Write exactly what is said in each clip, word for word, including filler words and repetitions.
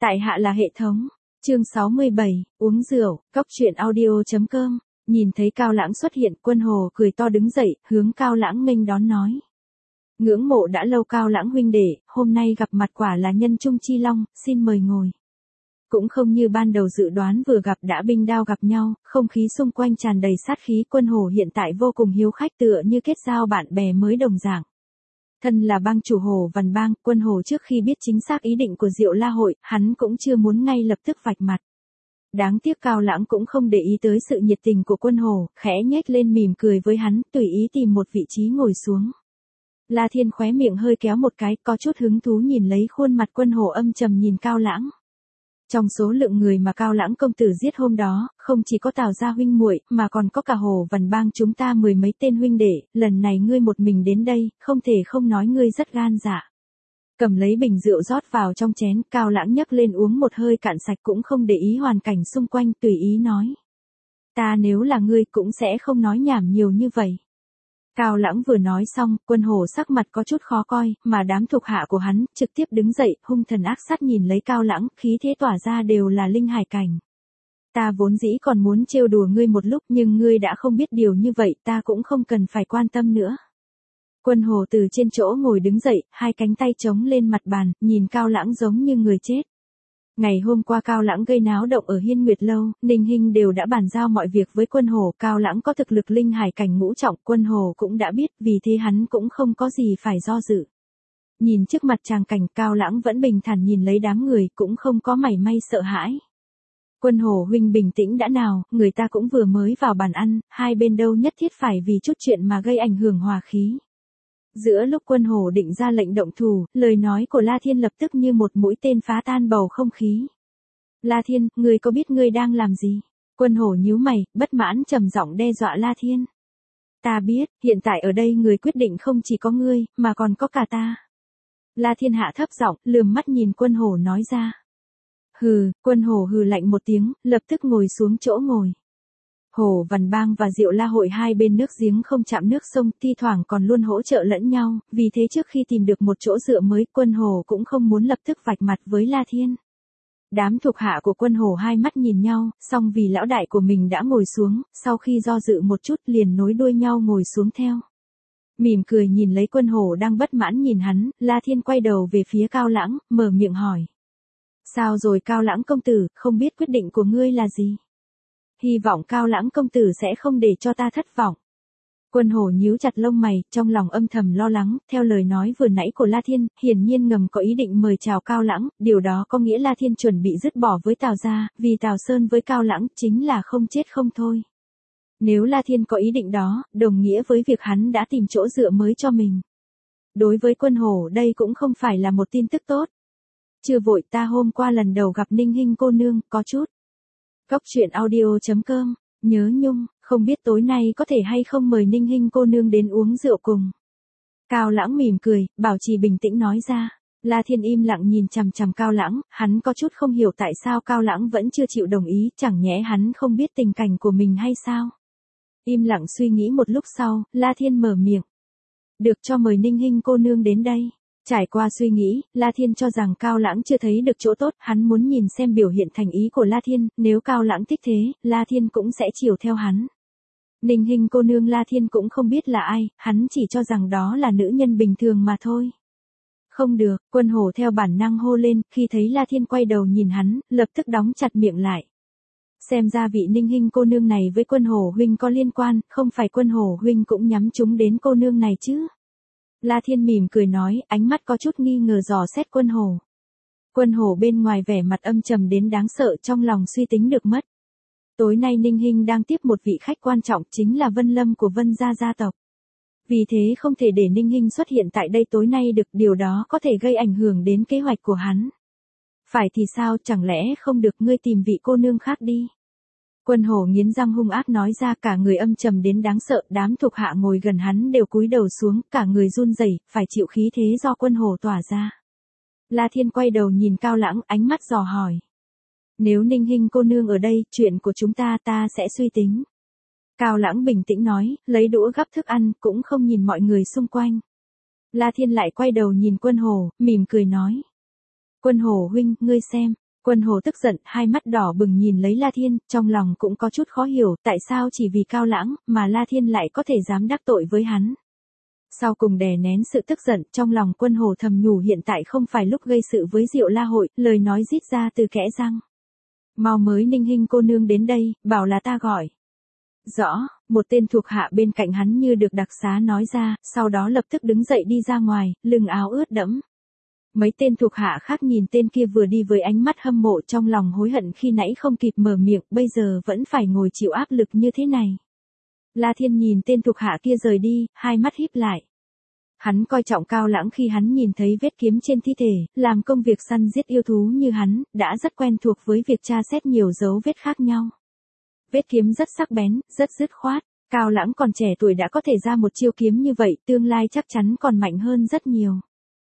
Tại hạ là hệ thống. Chương sáu mươi bảy, uống rượu, cóc truyện audio chấm com. Nhìn thấy Cao Lãng xuất hiện, Quân Hồ cười to đứng dậy, hướng Cao Lãng nghênh đón nói. Ngưỡng mộ đã lâu Cao Lãng huynh đệ, hôm nay gặp mặt quả là nhân trung chi long, xin mời ngồi. Cũng không như ban đầu dự đoán vừa gặp đã binh đao gặp nhau, không khí xung quanh tràn đầy sát khí. Quân Hồ hiện tại vô cùng hiếu khách tựa như kết giao bạn bè mới đồng dạng. Thân là bang chủ Hồ Vằn Bang, Quân Hồ trước khi biết chính xác ý định của Diệu La hội, hắn cũng chưa muốn ngay lập tức vạch mặt. Đáng tiếc Cao Lãng cũng không để ý tới sự nhiệt tình của Quân Hồ, khẽ nhếch lên mỉm cười với hắn, tùy ý tìm một vị trí ngồi xuống. La Thiên khóe miệng hơi kéo một cái, có chút hứng thú nhìn lấy khuôn mặt Quân Hồ âm trầm nhìn Cao Lãng. Trong số lượng người mà Cao Lãng công tử giết hôm đó, không chỉ có Tào gia huynh muội, mà còn có cả Hồ Vằn Bang chúng ta mười mấy tên huynh đệ, lần này ngươi một mình đến đây, không thể không nói ngươi rất gan dạ. Cầm lấy bình rượu rót vào trong chén, Cao Lãng nhấc lên uống một hơi cạn sạch cũng không để ý hoàn cảnh xung quanh, tùy ý nói. Ta nếu là ngươi cũng sẽ không nói nhảm nhiều như vậy. Cao Lãng vừa nói xong, Quân Hồ sắc mặt có chút khó coi, mà đám thuộc hạ của hắn, trực tiếp đứng dậy, hung thần ác sát nhìn lấy Cao Lãng, khí thế tỏa ra đều là linh hải cảnh. Ta vốn dĩ còn muốn trêu đùa ngươi một lúc, nhưng ngươi đã không biết điều như vậy, ta cũng không cần phải quan tâm nữa. Quân Hồ từ trên chỗ ngồi đứng dậy, hai cánh tay chống lên mặt bàn, nhìn Cao Lãng giống như người chết. Ngày hôm qua Cao Lãng gây náo động ở Hiên Nguyệt Lâu, Ninh Hinh đều đã bàn giao mọi việc với Quân Hồ. Cao Lãng có thực lực linh hải cảnh ngũ trọng, Quân Hồ cũng đã biết, vì thế hắn cũng không có gì phải do dự. Nhìn trước mặt tràng cảnh, Cao Lãng vẫn bình thản nhìn lấy đám người, cũng không có mảy may sợ hãi. Quân Hồ huynh bình tĩnh đã nào, người ta cũng vừa mới vào bàn ăn, hai bên đâu nhất thiết phải vì chút chuyện mà gây ảnh hưởng hòa khí. Giữa lúc Quân Hồ định ra lệnh động thủ, lời nói của La Thiên lập tức như một mũi tên phá tan bầu không khí. La Thiên, ngươi có biết ngươi đang làm gì? Quân Hồ nhíu mày, bất mãn trầm giọng đe dọa La Thiên. Ta biết, hiện tại ở đây người quyết định không chỉ có ngươi, mà còn có cả ta. La Thiên hạ thấp giọng, lườm mắt nhìn Quân Hồ nói ra. Hừ, Quân Hồ hừ lạnh một tiếng, lập tức ngồi xuống chỗ ngồi. Hồ Vằn Bang và Diệu La hội hai bên nước giếng không chạm nước sông, thi thoảng còn luôn hỗ trợ lẫn nhau, vì thế trước khi tìm được một chỗ dựa mới, Quân Hồ cũng không muốn lập tức vạch mặt với La Thiên. Đám thuộc hạ của Quân Hồ hai mắt nhìn nhau, song vì lão đại của mình đã ngồi xuống, sau khi do dự một chút liền nối đuôi nhau ngồi xuống theo. Mỉm cười nhìn lấy Quân Hồ đang bất mãn nhìn hắn, La Thiên quay đầu về phía Cao Lãng, mở miệng hỏi. Sao rồi Cao Lãng công tử, không biết quyết định của ngươi là gì? Hy vọng Cao Lãng công tử sẽ không để cho ta thất vọng. Quân Hồ nhíu chặt lông mày, trong lòng âm thầm lo lắng, theo lời nói vừa nãy của La Thiên, hiển nhiên ngầm có ý định mời chào Cao Lãng, điều đó có nghĩa La Thiên chuẩn bị dứt bỏ với Tào gia, vì Tào Sơn với Cao Lãng chính là không chết không thôi. Nếu La Thiên có ý định đó, đồng nghĩa với việc hắn đã tìm chỗ dựa mới cho mình. Đối với Quân Hồ đây cũng không phải là một tin tức tốt. Chưa vội, ta hôm qua lần đầu gặp Ninh Hinh cô nương, có chút. Cóc truyện audio chấm com, nhớ nhung, không biết tối nay có thể hay không mời Ninh Hinh cô nương đến uống rượu cùng. Cao Lãng mỉm cười, bảo trì bình tĩnh nói ra. La Thiên im lặng nhìn chằm chằm Cao Lãng, hắn có chút không hiểu tại sao Cao Lãng vẫn chưa chịu đồng ý, chẳng nhẽ hắn không biết tình cảnh của mình hay sao. Im lặng suy nghĩ một lúc sau, La Thiên mở miệng. Được, cho mời Ninh Hinh cô nương đến đây. Trải qua suy nghĩ, La Thiên cho rằng Cao Lãng chưa thấy được chỗ tốt, hắn muốn nhìn xem biểu hiện thành ý của La Thiên, nếu Cao Lãng thích thế, La Thiên cũng sẽ chiều theo hắn. Ninh Hinh cô nương La Thiên cũng không biết là ai, hắn chỉ cho rằng đó là nữ nhân bình thường mà thôi. Không được, Quân Hồ theo bản năng hô lên, khi thấy La Thiên quay đầu nhìn hắn, lập tức đóng chặt miệng lại. Xem ra vị Ninh Hinh cô nương này với Quân Hồ huynh có liên quan, không phải Quân Hồ huynh cũng nhắm chúng đến cô nương này chứ. La Thiên mỉm cười nói, ánh mắt có chút nghi ngờ dò xét Quân Hồ. Quân Hồ bên ngoài vẻ mặt âm trầm đến đáng sợ, trong lòng suy tính được mất. Tối nay Ninh Hinh đang tiếp một vị khách quan trọng, chính là Vân Lâm của Vân gia gia tộc. Vì thế không thể để Ninh Hinh xuất hiện tại đây tối nay được, điều đó có thể gây ảnh hưởng đến kế hoạch của hắn. Phải thì sao, chẳng lẽ không được, ngươi tìm vị cô nương khác đi. Quân Hồ nghiến răng hung ác nói ra, cả người âm trầm đến đáng sợ, đám thuộc hạ ngồi gần hắn đều cúi đầu xuống, cả người run rẩy, phải chịu khí thế do Quân Hồ tỏa ra. La Thiên quay đầu nhìn Cao Lãng, ánh mắt dò hỏi. Nếu Ninh Hinh cô nương ở đây, chuyện của chúng ta ta sẽ suy tính. Cao Lãng bình tĩnh nói, lấy đũa gắp thức ăn, cũng không nhìn mọi người xung quanh. La Thiên lại quay đầu nhìn Quân Hồ, mỉm cười nói. Quân Hồ huynh, ngươi xem, Quân Hồ tức giận, hai mắt đỏ bừng nhìn lấy La Thiên, trong lòng cũng có chút khó hiểu, tại sao chỉ vì Cao Lãng, mà La Thiên lại có thể dám đắc tội với hắn. Sau cùng đè nén sự tức giận, trong lòng Quân Hồ thầm nhủ hiện tại không phải lúc gây sự với Diệu La hội, lời nói rít ra từ kẽ răng. Mau mới Ninh Hinh cô nương đến đây, bảo là ta gọi. Rõ, một tên thuộc hạ bên cạnh hắn như được đặc xá nói ra, sau đó lập tức đứng dậy đi ra ngoài, lưng áo ướt đẫm. Mấy tên thuộc hạ khác nhìn tên kia vừa đi với ánh mắt hâm mộ, trong lòng hối hận khi nãy không kịp mở miệng, bây giờ vẫn phải ngồi chịu áp lực như thế này. La Thiên nhìn tên thuộc hạ kia rời đi, hai mắt híp lại. Hắn coi trọng Cao Lãng khi hắn nhìn thấy vết kiếm trên thi thể, làm công việc săn giết yêu thú như hắn, đã rất quen thuộc với việc tra xét nhiều dấu vết khác nhau. Vết kiếm rất sắc bén, rất dứt khoát. Cao Lãng còn trẻ tuổi đã có thể ra một chiêu kiếm như vậy, tương lai chắc chắn còn mạnh hơn rất nhiều.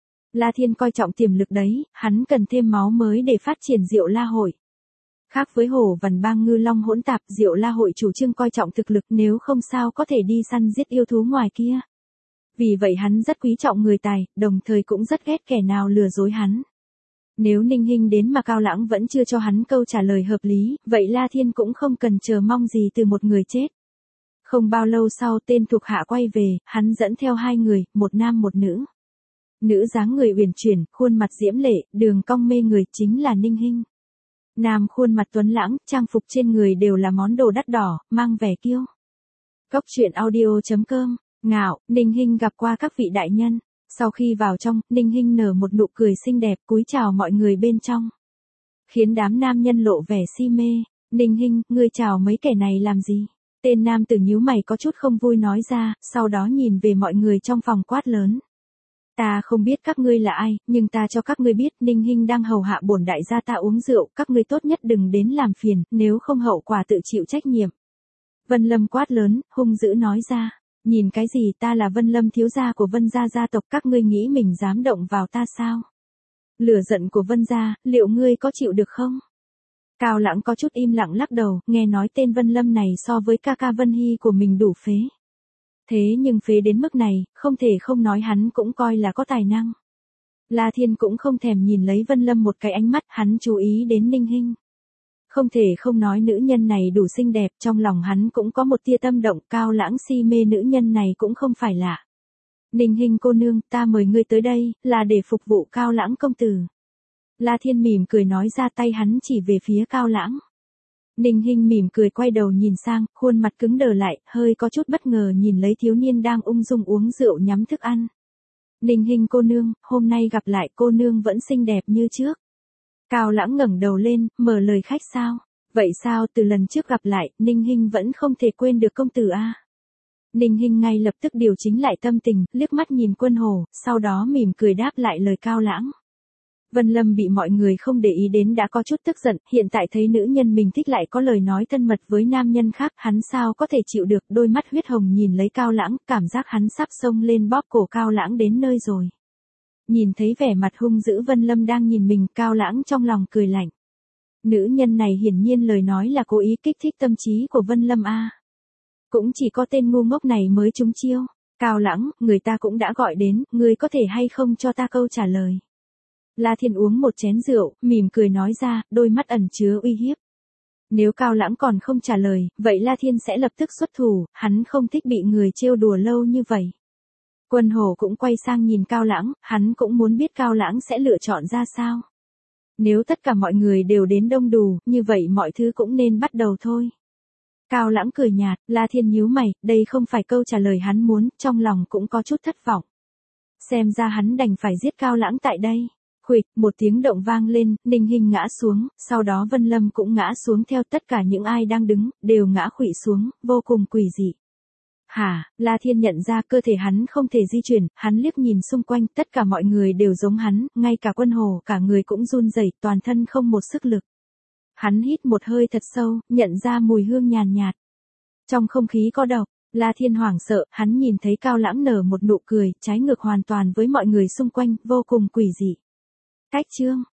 La Thiên coi trọng tiềm lực đấy, hắn cần thêm máu mới để phát triển Diệu La hội. Khác với Hổ Vằn Bang Ngư Long hỗn tạp, Diệu La hội chủ trương coi trọng thực lực, nếu không sao có thể đi săn giết yêu thú ngoài kia. Vì vậy hắn rất quý trọng người tài, đồng thời cũng rất ghét kẻ nào lừa dối hắn. Nếu Ninh Hinh đến mà Cao Lãng vẫn chưa cho hắn câu trả lời hợp lý, vậy La Thiên cũng không cần chờ mong gì từ một người chết. Không bao lâu sau tên thuộc hạ quay về, hắn dẫn theo hai người, một nam một nữ. Nữ dáng người uyển chuyển, khuôn mặt diễm lệ, đường cong mê người chính là Ninh Hinh. Nam khuôn mặt tuấn lãng, trang phục trên người đều là món đồ đắt đỏ, mang vẻ kiêu. Cốc truyện audio chấm com, ngạo, Ninh Hinh gặp qua các vị đại nhân. Sau khi vào trong, Ninh Hinh nở một nụ cười xinh đẹp, cúi chào mọi người bên trong. Khiến đám nam nhân lộ vẻ si mê. Ninh Hinh, ngươi chào mấy kẻ này làm gì? Tên nam tử nhíu mày có chút không vui nói ra, sau đó nhìn về mọi người trong phòng quát lớn. Ta không biết các ngươi là ai, nhưng ta cho các ngươi biết Ninh Hinh đang hầu hạ bổn đại gia ta uống rượu, các ngươi tốt nhất đừng đến làm phiền, nếu không hậu quả tự chịu trách nhiệm. Vân Lâm quát lớn, hung dữ nói ra, nhìn cái gì, ta là Vân Lâm thiếu gia của Vân gia gia tộc, các ngươi nghĩ mình dám động vào ta sao? Lửa giận của Vân gia, liệu ngươi có chịu được không? Cao Lãng có chút im lặng lắc đầu, nghe nói tên Vân Lâm này so với ca ca Vân Hy của mình đủ phế. Thế nhưng phế đến mức này, không thể không nói hắn cũng coi là có tài năng. La Thiên cũng không thèm nhìn lấy Vân Lâm một cái ánh mắt, hắn chú ý đến Ninh Hinh. Không thể không nói nữ nhân này đủ xinh đẹp, trong lòng hắn cũng có một tia tâm động, Cao Lãng si mê nữ nhân này cũng không phải lạ. Ninh Hinh cô nương, ta mời ngươi tới đây, là để phục vụ Cao Lãng công tử. La Thiên mỉm cười nói ra, tay hắn chỉ về phía Cao Lãng. Ninh Hinh mỉm cười quay đầu nhìn sang, khuôn mặt cứng đờ lại, hơi có chút bất ngờ nhìn lấy thiếu niên đang ung dung uống rượu nhắm thức ăn. Ninh Hinh cô nương, hôm nay gặp lại cô nương vẫn xinh đẹp như trước. Cao Lãng ngẩng đầu lên, mở lời khách sao? Vậy sao từ lần trước gặp lại, Ninh Hinh vẫn không thể quên được công tử a? Ninh Hinh ngay lập tức điều chỉnh lại tâm tình, liếc mắt nhìn Quân Hồ, sau đó mỉm cười đáp lại lời Cao Lãng. Vân Lâm bị mọi người không để ý đến đã có chút tức giận, hiện tại thấy nữ nhân mình thích lại có lời nói thân mật với nam nhân khác, hắn sao có thể chịu được, đôi mắt huyết hồng nhìn lấy Cao Lãng, cảm giác hắn sắp xông lên bóp cổ Cao Lãng đến nơi rồi. Nhìn thấy vẻ mặt hung dữ Vân Lâm đang nhìn mình, Cao Lãng trong lòng cười lạnh. Nữ nhân này hiển nhiên lời nói là cố ý kích thích tâm trí của Vân Lâm a. Cũng chỉ có tên ngu ngốc này mới trúng chiêu. Cao Lãng, người ta cũng đã gọi đến, ngươi có thể hay không cho ta câu trả lời. La Thiên uống một chén rượu, mỉm cười nói ra, đôi mắt ẩn chứa uy hiếp. Nếu Cao Lãng còn không trả lời, vậy La Thiên sẽ lập tức xuất thủ, hắn không thích bị người trêu đùa lâu như vậy. Quân Hồ cũng quay sang nhìn Cao Lãng, hắn cũng muốn biết Cao Lãng sẽ lựa chọn ra sao. Nếu tất cả mọi người đều đến đông đủ, như vậy mọi thứ cũng nên bắt đầu thôi. Cao Lãng cười nhạt, La Thiên nhíu mày, đây không phải câu trả lời hắn muốn, trong lòng cũng có chút thất vọng. Xem ra hắn đành phải giết Cao Lãng tại đây. Khuỵch, một tiếng động vang lên, Ninh Hinh ngã xuống, sau đó Vân Lâm cũng ngã xuống theo, tất cả những ai đang đứng, đều ngã khuỵu xuống, vô cùng quỷ dị. Hả, La Thiên nhận ra cơ thể hắn không thể di chuyển, hắn liếc nhìn xung quanh, tất cả mọi người đều giống hắn, ngay cả Quân Hồ, cả người cũng run rẩy, toàn thân không một sức lực. Hắn hít một hơi thật sâu, nhận ra mùi hương nhàn nhạt. Trong không khí có độc. La Thiên hoảng sợ, hắn nhìn thấy Cao Lãng nở một nụ cười, trái ngược hoàn toàn với mọi người xung quanh, vô cùng quỷ dị. Cách chương